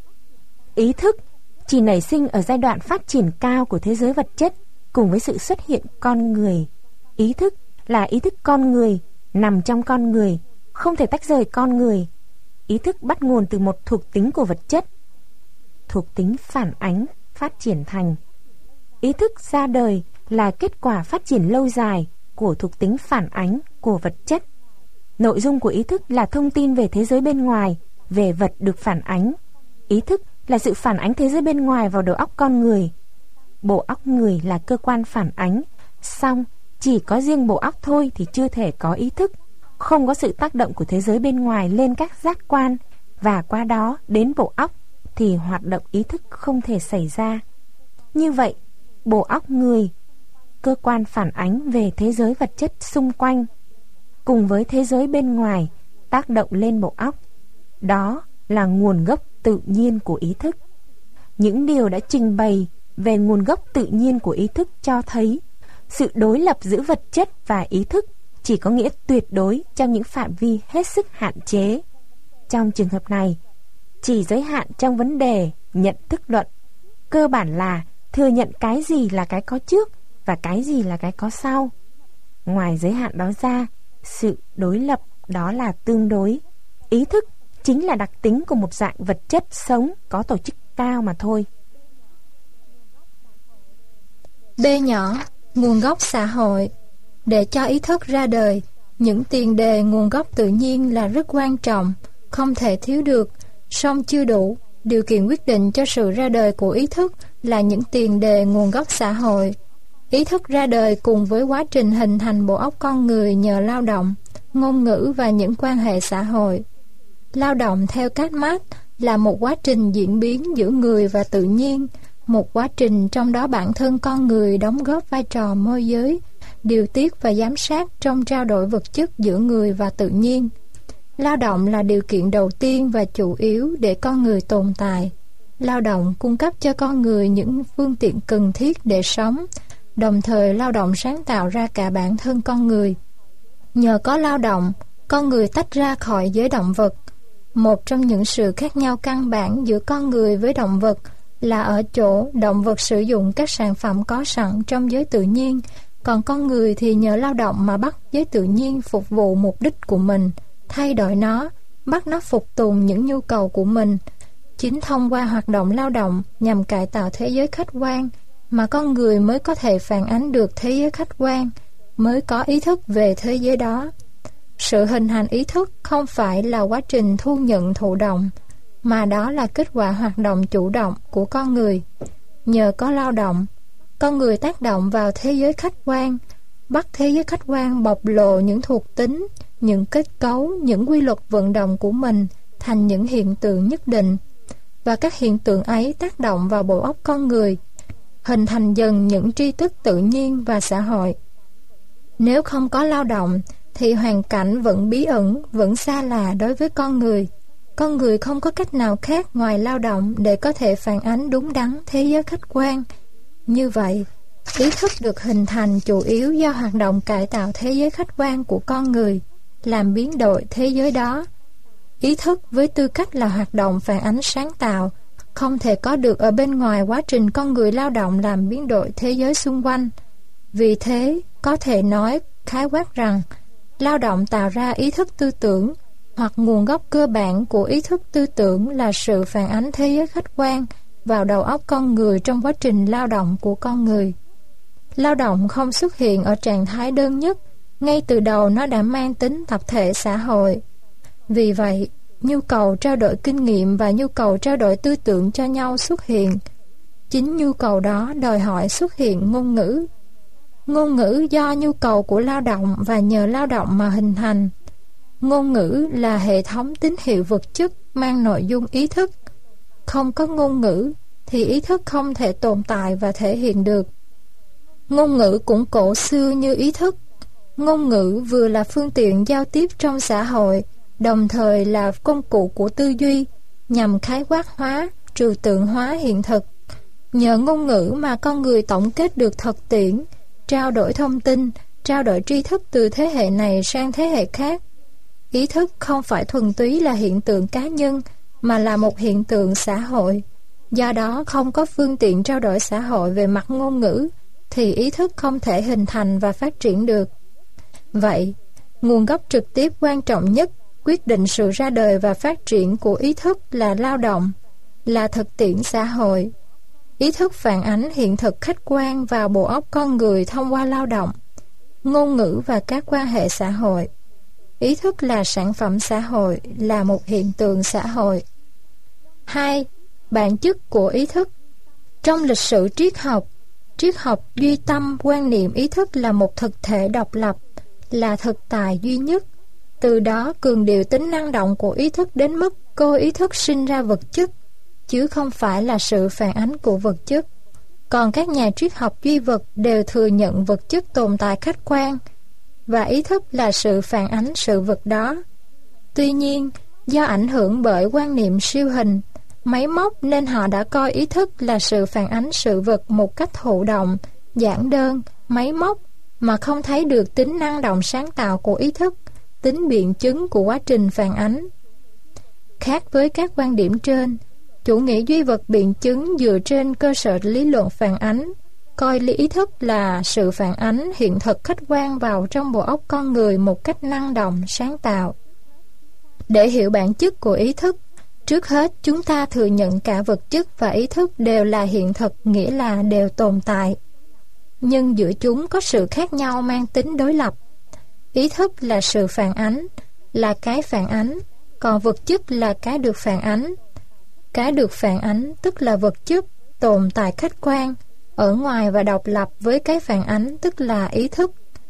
Ý thức chỉ nảy sinh ở giai đoạn phát triển cao của thế giới vật chất cùng với sự xuất hiện con người. Ý thức là ý thức con người, nằm trong con người, không thể tách rời con người. Ý thức bắt nguồn từ một thuộc tính của vật chất, thuộc tính phản ánh, phát triển thành. Ý thức ra đời là kết quả phát triển lâu dài của thuộc tính phản ánh của vật chất. Nội dung của ý thức là thông tin về thế giới bên ngoài, về vật được phản ánh. Ý thức là sự phản ánh thế giới bên ngoài vào đầu óc con người. Bộ óc người là cơ quan phản ánh, song chỉ có riêng bộ óc thôi thì chưa thể có ý thức. Không có sự tác động của thế giới bên ngoài lên các giác quan và qua đó đến bộ óc thì hoạt động ý thức không thể xảy ra. Như vậy, bộ óc người, cơ quan phản ánh về thế giới vật chất xung quanh, cùng với thế giới bên ngoài tác động lên bộ óc. Đó là nguồn gốc tự nhiên của ý thức. Những điều đã trình bày về nguồn gốc tự nhiên của ý thức cho thấy sự đối lập giữa vật chất và ý thức chỉ có nghĩa tuyệt đối trong những phạm vi hết sức hạn chế. Trong trường hợp này, chỉ giới hạn trong vấn đề nhận thức luận, cơ bản là thừa nhận cái gì là cái có trước và cái gì là cái có sau. Ngoài giới hạn đó ra, sự đối lập đó là tương đối. Ý thức chính là đặc tính của một dạng vật chất sống có tổ chức cao mà thôi. B nhỏ, nguồn gốc xã hội. Để cho ý thức ra đời, những tiền đề nguồn gốc tự nhiên là rất quan trọng, không thể thiếu được, song chưa đủ. Điều kiện quyết định cho sự ra đời của ý thức là những tiền đề nguồn gốc xã hội. Ý thức ra đời cùng với quá trình hình thành bộ óc con người nhờ lao động, ngôn ngữ và những quan hệ xã hội. Lao động theo Karl Marx là một quá trình diễn biến giữa người và tự nhiên, một quá trình trong đó bản thân con người đóng góp vai trò môi giới, điều tiết và giám sát trong trao đổi vật chất giữa người và tự nhiên. Lao động là điều kiện đầu tiên và chủ yếu để con người tồn tại. Lao động cung cấp cho con người những phương tiện cần thiết để sống, đồng thời lao động sáng tạo ra cả bản thân con người. Nhờ có lao động, con người tách ra khỏi giới động vật. Một trong những sự khác nhau căn bản giữa con người với động vật là ở chỗ động vật sử dụng các sản phẩm có sẵn trong giới tự nhiên, còn con người thì nhờ lao động mà bắt giới tự nhiên phục vụ mục đích của mình, thay đổi nó, bắt nó phục tùng những nhu cầu của mình. Chính thông qua hoạt động lao động nhằm cải tạo thế giới khách quan mà con người mới có thể phản ánh được thế giới khách quan, mới có ý thức về thế giới đó. Sự hình thành ý thức không phải là quá trình thu nhận thụ động, mà đó là kết quả hoạt động chủ động của con người. Nhờ có lao động, con người tác động vào thế giới khách quan, bắt thế giới khách quan bộc lộ những thuộc tính, những kết cấu, những quy luật vận động của mình thành những hiện tượng nhất định. Và các hiện tượng ấy tác động vào bộ óc con người, hình thành dần những tri thức tự nhiên và xã hội. Nếu không có lao động, thì hoàn cảnh vẫn bí ẩn, vẫn xa lạ đối với con người. Con người không có cách nào khác ngoài lao động để có thể phản ánh đúng đắn thế giới khách quan. Như vậy, ý thức được hình thành chủ yếu do hoạt động cải tạo thế giới khách quan của con người, làm biến đổi thế giới đó. Ý thức với tư cách là hoạt động phản ánh sáng tạo, không thể có được ở bên ngoài quá trình con người lao động làm biến đổi thế giới xung quanh. Vì thế, có thể nói khái quát rằng, lao động tạo ra ý thức tư tưởng, hoặc nguồn gốc cơ bản của ý thức tư tưởng là sự phản ánh thế giới khách quan vào đầu óc con người trong quá trình lao động của con người. Lao động không xuất hiện ở trạng thái đơn nhất, ngay từ đầu nó đã mang tính tập thể xã hội. Vì vậy, nhu cầu trao đổi kinh nghiệm và nhu cầu trao đổi tư tưởng cho nhau xuất hiện. Chính nhu cầu đó đòi hỏi xuất hiện ngôn ngữ. Ngôn ngữ do nhu cầu của lao động và nhờ lao động mà hình thành. Ngôn ngữ là hệ thống tín hiệu vật chất mang nội dung ý thức. Không có ngôn ngữ thì ý thức không thể tồn tại và thể hiện được. Ngôn ngữ cũng cổ xưa như ý thức. Ngôn ngữ vừa là phương tiện giao tiếp trong xã hội, đồng thời là công cụ của tư duy, nhằm khái quát hóa, trừu tượng hóa hiện thực. Nhờ ngôn ngữ mà con người tổng kết được thực tiễn, trao đổi thông tin, trao đổi tri thức từ thế hệ này sang thế hệ khác. Ý thức không phải thuần túy là hiện tượng cá nhân, mà là một hiện tượng xã hội. Do đó không có phương tiện trao đổi xã hội về mặt ngôn ngữ, thì ý thức không thể hình thành và phát triển được. Vậy, nguồn gốc trực tiếp quan trọng nhất quyết định sự ra đời và phát triển của ý thức là lao động, là thực tiễn xã hội. Ý thức phản ánh hiện thực khách quan vào bộ óc con người thông qua lao động, ngôn ngữ và các quan hệ xã hội. Ý thức là sản phẩm xã hội, là một hiện tượng xã hội. 2. Bản chất của ý thức. Trong lịch sử triết học duy tâm quan niệm ý thức là một thực thể độc lập, là thực tại duy nhất. Từ đó cường điệu tính năng động của ý thức đến mức cô ý thức sinh ra vật chất, chứ không phải là sự phản ánh của vật chất. Còn các nhà triết học duy vật đều thừa nhận vật chất tồn tại khách quan, và ý thức là sự phản ánh sự vật đó. Tuy nhiên, do ảnh hưởng bởi quan niệm siêu hình, máy móc nên họ đã coi ý thức là sự phản ánh sự vật một cách thụ động, giản đơn, máy móc, mà không thấy được tính năng động sáng tạo của ý thức, tính biện chứng của quá trình phản ánh. Khác với các quan điểm trên, chủ nghĩa duy vật biện chứng dựa trên cơ sở lý luận phản ánh, coi ý thức là sự phản ánh hiện thực khách quan vào trong bộ óc con người một cách năng động, sáng tạo. Để hiểu bản chất của ý thức, trước hết chúng ta thừa nhận cả vật chất và ý thức đều là hiện thực, nghĩa là đều tồn tại. Nhưng giữa chúng có sự khác nhau mang tính đối lập. Ý thức là sự phản ánh, là cái phản ánh, còn vật chất là cái được phản ánh. Cái được phản ánh tức là vật chất, tồn tại khách quan, ở ngoài và độc lập với cái phản ánh tức là ý thức.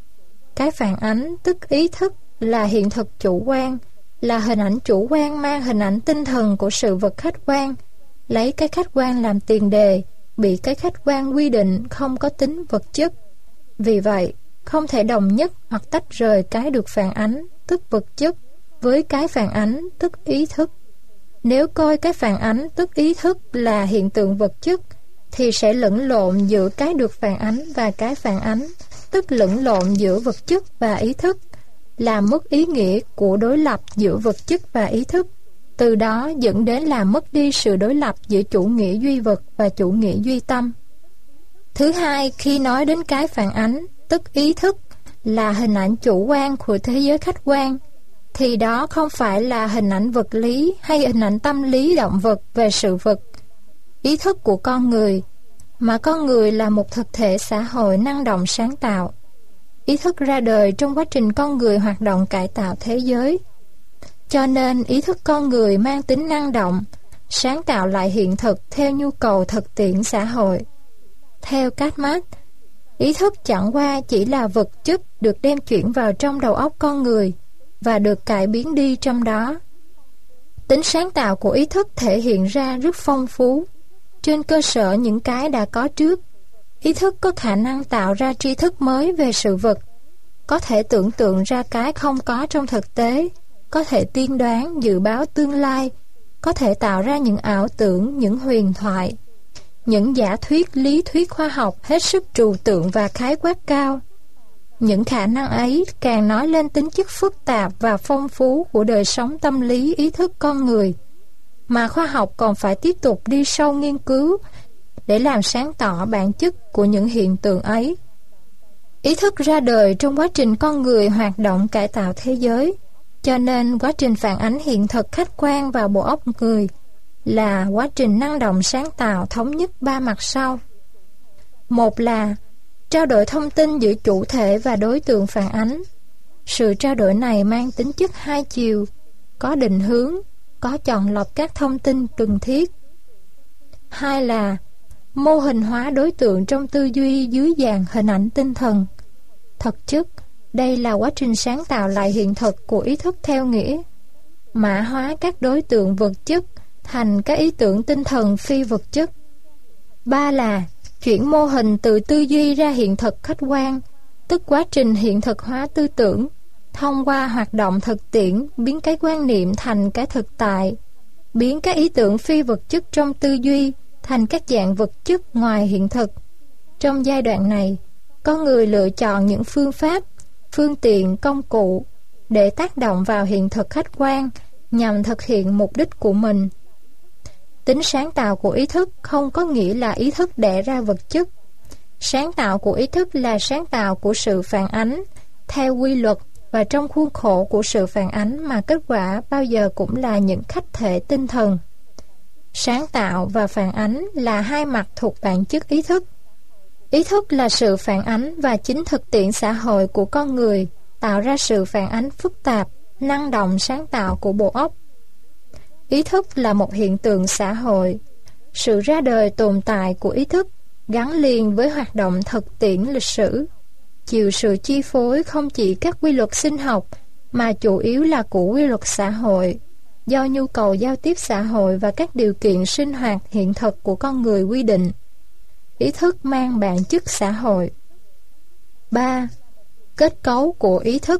Cái phản ánh tức ý thức là hiện thực chủ quan, là hình ảnh chủ quan mang hình ảnh tinh thần của sự vật khách quan, lấy cái khách quan làm tiền đề, bị cái khách quan quy định không có tính vật chất. Vì vậy, không thể đồng nhất hoặc tách rời cái được phản ánh, tức vật chất, với cái phản ánh, tức ý thức. Nếu coi cái phản ánh, tức ý thức là hiện tượng vật chất, thì sẽ lẫn lộn giữa cái được phản ánh và cái phản ánh, tức lẫn lộn giữa vật chất và ý thức, làm mất ý nghĩa của đối lập giữa vật chất và ý thức. Từ đó dẫn đến làm mất đi sự đối lập giữa chủ nghĩa duy vật và chủ nghĩa duy tâm. Thứ hai, khi nói đến cái phản ánh, tức ý thức, là hình ảnh chủ quan của thế giới khách quan, thì đó không phải là hình ảnh vật lý hay hình ảnh tâm lý động vật về sự vật, ý thức của con người, mà con người là một thực thể xã hội năng động sáng tạo. Ý thức ra đời trong quá trình con người hoạt động cải tạo thế giới. Cho nên ý thức con người mang tính năng động, sáng tạo lại hiện thực theo nhu cầu thực tiễn xã hội. Theo Cartman, ý thức chẳng qua chỉ là vật chất được đem chuyển vào trong đầu óc con người và được cải biến đi trong đó. Tính sáng tạo của ý thức thể hiện ra rất phong phú. Trên cơ sở những cái đã có trước, ý thức có khả năng tạo ra tri thức mới về sự vật, có thể tưởng tượng ra cái không có trong thực tế, có thể tiên đoán, dự báo tương lai, có thể tạo ra những ảo tưởng, những huyền thoại, những giả thuyết, lý thuyết khoa học hết sức trừu tượng và khái quát cao. Những khả năng ấy càng nói lên tính chất phức tạp và phong phú của đời sống tâm lý ý thức con người. mà khoa học còn phải tiếp tục đi sâu nghiên cứu để làm sáng tỏ bản chất của những hiện tượng ấy. Ý thức ra đời trong quá trình con người hoạt động cải tạo thế giới, cho nên quá trình phản ánh hiện thực khách quan vào bộ óc người là quá trình năng động sáng tạo thống nhất ba mặt sau. Một là trao đổi thông tin giữa chủ thể và đối tượng phản ánh. Sự trao đổi này mang tính chất hai chiều, có định hướng, có chọn lọc các thông tin cần thiết. Hai là mô hình hóa đối tượng trong tư duy dưới dạng hình ảnh tinh thần. Thực chất, đây là quá trình sáng tạo lại hiện thực của ý thức theo nghĩa mã hóa các đối tượng vật chất thành các ý tưởng tinh thần phi vật chất. Ba là chuyển mô hình từ tư duy ra hiện thực khách quan, tức quá trình hiện thực hóa tư tưởng, thông qua hoạt động thực tiễn biến cái quan niệm thành cái thực tại, biến các ý tưởng phi vật chất trong tư duy thành các dạng vật chất ngoài hiện thực. Trong giai đoạn này, con người lựa chọn những phương pháp, phương tiện, công cụ để tác động vào hiện thực khách quan nhằm thực hiện mục đích của mình. Tính sáng tạo của ý thức không có nghĩa là ý thức đẻ ra vật chất. Sáng tạo của ý thức là sáng tạo của sự phản ánh theo quy luật và trong khuôn khổ của sự phản ánh mà kết quả bao giờ cũng là những khách thể tinh thần. Sáng tạo và phản ánh là hai mặt thuộc bản chất ý thức. Ý thức là sự phản ánh và chính thực tiễn xã hội của con người tạo ra sự phản ánh phức tạp, năng động sáng tạo của bộ óc. Ý thức là một hiện tượng xã hội. Sự ra đời tồn tại của ý thức gắn liền với hoạt động thực tiễn lịch sử, chịu sự chi phối không chỉ các quy luật sinh học mà chủ yếu là của quy luật xã hội, do nhu cầu giao tiếp xã hội và các điều kiện sinh hoạt hiện thực của con người quy định. Ý thức mang bản chất xã hội. 3. Kết cấu của ý thức.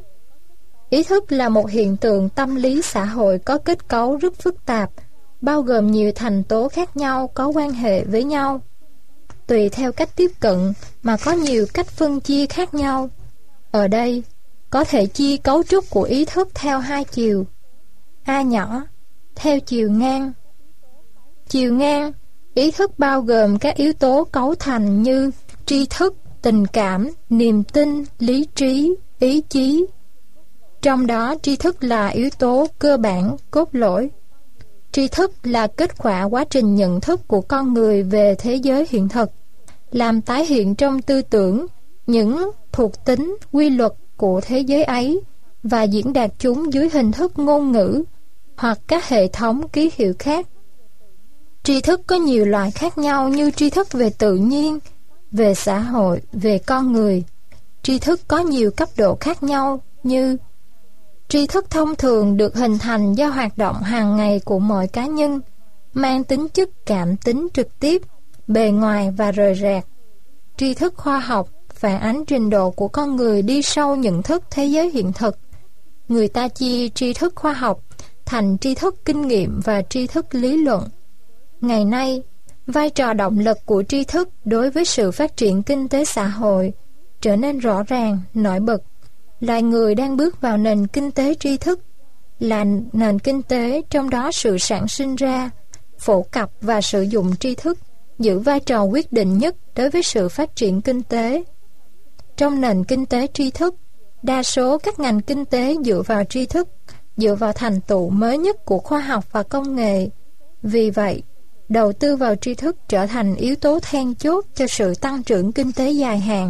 Ý thức là một hiện tượng tâm lý xã hội có kết cấu rất phức tạp, bao gồm nhiều thành tố khác nhau có quan hệ với nhau. Tùy theo cách tiếp cận mà có nhiều cách phân chia khác nhau. Ở đây, có thể chia cấu trúc của ý thức theo hai chiều. A nhỏ, theo chiều ngang. Chiều ngang, ý thức bao gồm các yếu tố cấu thành như tri thức, tình cảm, niềm tin, lý trí, ý chí. Trong đó tri thức là yếu tố cơ bản, cốt lõi. Tri thức là kết quả quá trình nhận thức của con người về thế giới hiện thực, làm tái hiện trong tư tưởng những thuộc tính, quy luật của thế giới ấy và diễn đạt chúng dưới hình thức ngôn ngữ hoặc các hệ thống ký hiệu khác. Tri thức có nhiều loại khác nhau như tri thức về tự nhiên, về xã hội, về con người. Tri thức có nhiều cấp độ khác nhau như tri thức thông thường được hình thành do hoạt động hàng ngày của mọi cá nhân, mang tính chất cảm tính trực tiếp, bề ngoài và rời rạc. Tri thức khoa học phản ánh trình độ của con người đi sâu nhận thức thế giới hiện thực. Người ta chia tri thức khoa học thành tri thức kinh nghiệm và tri thức lý luận. Ngày nay, vai trò động lực của tri thức đối với sự phát triển kinh tế xã hội trở nên rõ ràng, nổi bật. Loài người đang bước vào nền kinh tế tri thức, là nền kinh tế trong đó sự sản sinh ra, phổ cập và sử dụng tri thức giữ vai trò quyết định nhất đối với sự phát triển kinh tế. Trong nền kinh tế tri thức, đa số các ngành kinh tế dựa vào tri thức, dựa vào thành tựu mới nhất của khoa học và công nghệ. Vì vậy, đầu tư vào tri thức trở thành yếu tố then chốt cho sự tăng trưởng kinh tế dài hạn.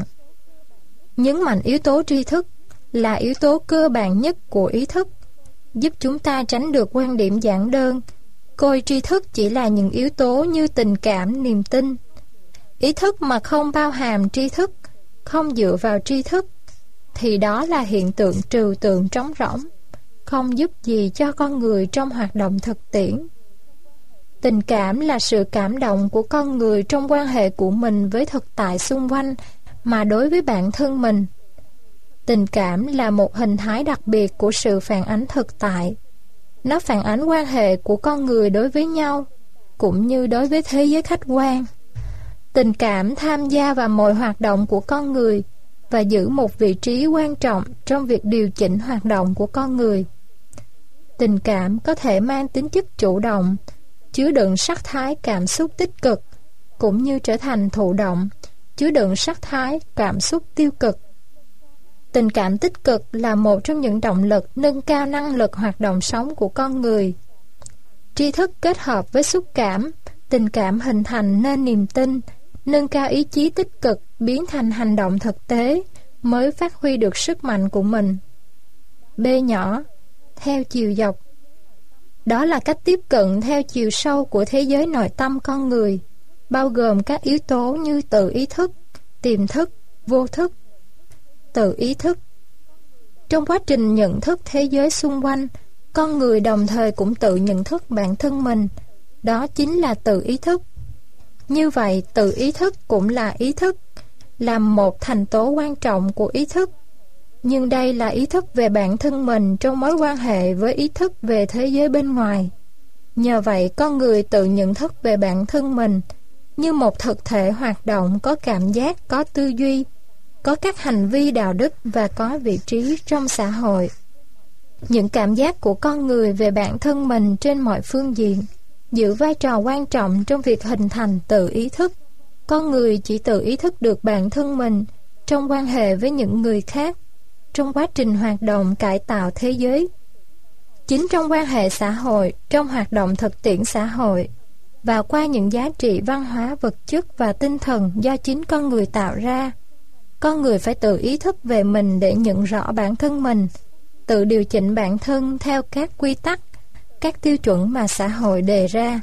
Nhấn mạnh yếu tố tri thức là yếu tố cơ bản nhất của ý thức, giúp chúng ta tránh được quan điểm giản đơn, coi tri thức chỉ là những yếu tố như tình cảm, niềm tin. Ý thức mà không bao hàm tri thức, không dựa vào tri thức, thì đó là hiện tượng trừu tượng trống rỗng, không giúp gì cho con người trong hoạt động thực tiễn. Tình cảm là sự cảm động của con người trong quan hệ của mình với thực tại xung quanh mà đối với bản thân mình. Tình cảm là một hình thái đặc biệt của sự phản ánh thực tại. Nó phản ánh quan hệ của con người đối với nhau, cũng như đối với thế giới khách quan. Tình cảm tham gia vào mọi hoạt động của con người và giữ một vị trí quan trọng trong việc điều chỉnh hoạt động của con người. Tình cảm có thể mang tính chất chủ động, chứa đựng sắc thái cảm xúc tích cực, cũng như trở thành thụ động, chứa đựng sắc thái cảm xúc tiêu cực. Tình cảm tích cực là một trong những động lực nâng cao năng lực hoạt động sống của con người. Tri thức kết hợp với xúc cảm, tình cảm hình thành nên niềm tin, nâng cao ý chí tích cực biến thành hành động thực tế mới phát huy được sức mạnh của mình. B nhỏ, theo chiều dọc. Đó là cách tiếp cận theo chiều sâu của thế giới nội tâm con người, bao gồm các yếu tố như tự ý thức, tiềm thức, vô thức. Tự ý thức. Trong quá trình nhận thức thế giới xung quanh, con người đồng thời cũng tự nhận thức bản thân mình, đó chính là tự ý thức. Như vậy, tự ý thức cũng là ý thức, là một thành tố quan trọng của ý thức. Nhưng đây là ý thức về bản thân mình trong mối quan hệ với ý thức về thế giới bên ngoài. Nhờ vậy, con người tự nhận thức về bản thân mình như một thực thể hoạt động có cảm giác, có tư duy, có các hành vi đạo đức và có vị trí trong xã hội. Những cảm giác của con người về bản thân mình trên mọi phương diện giữ vai trò quan trọng trong việc hình thành tự ý thức. Con người chỉ tự ý thức được bản thân mình trong quan hệ với những người khác, trong quá trình hoạt động cải tạo thế giới. Chính trong quan hệ xã hội, trong hoạt động thực tiễn xã hội, và qua những giá trị văn hóa vật chất và tinh thần do chính con người tạo ra, con người phải tự ý thức về mình để nhận rõ bản thân mình, tự điều chỉnh bản thân theo các quy tắc, các tiêu chuẩn mà xã hội đề ra.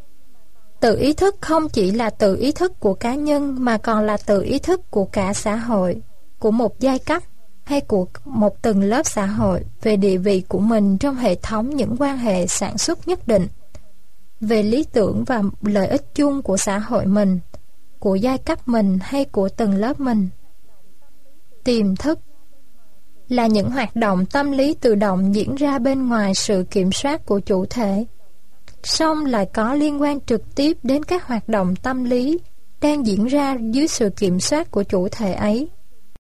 Tự ý thức không chỉ là tự ý thức của cá nhân mà còn là tự ý thức của cả xã hội, của một giai cấp hay của một tầng lớp xã hội về địa vị của mình trong hệ thống những quan hệ sản xuất nhất định, về lý tưởng và lợi ích chung của xã hội mình, của giai cấp mình hay của tầng lớp mình. Tiềm thức là những hoạt động tâm lý tự động diễn ra bên ngoài sự kiểm soát của chủ thể, song lại có liên quan trực tiếp đến các hoạt động tâm lý đang diễn ra dưới sự kiểm soát của chủ thể ấy.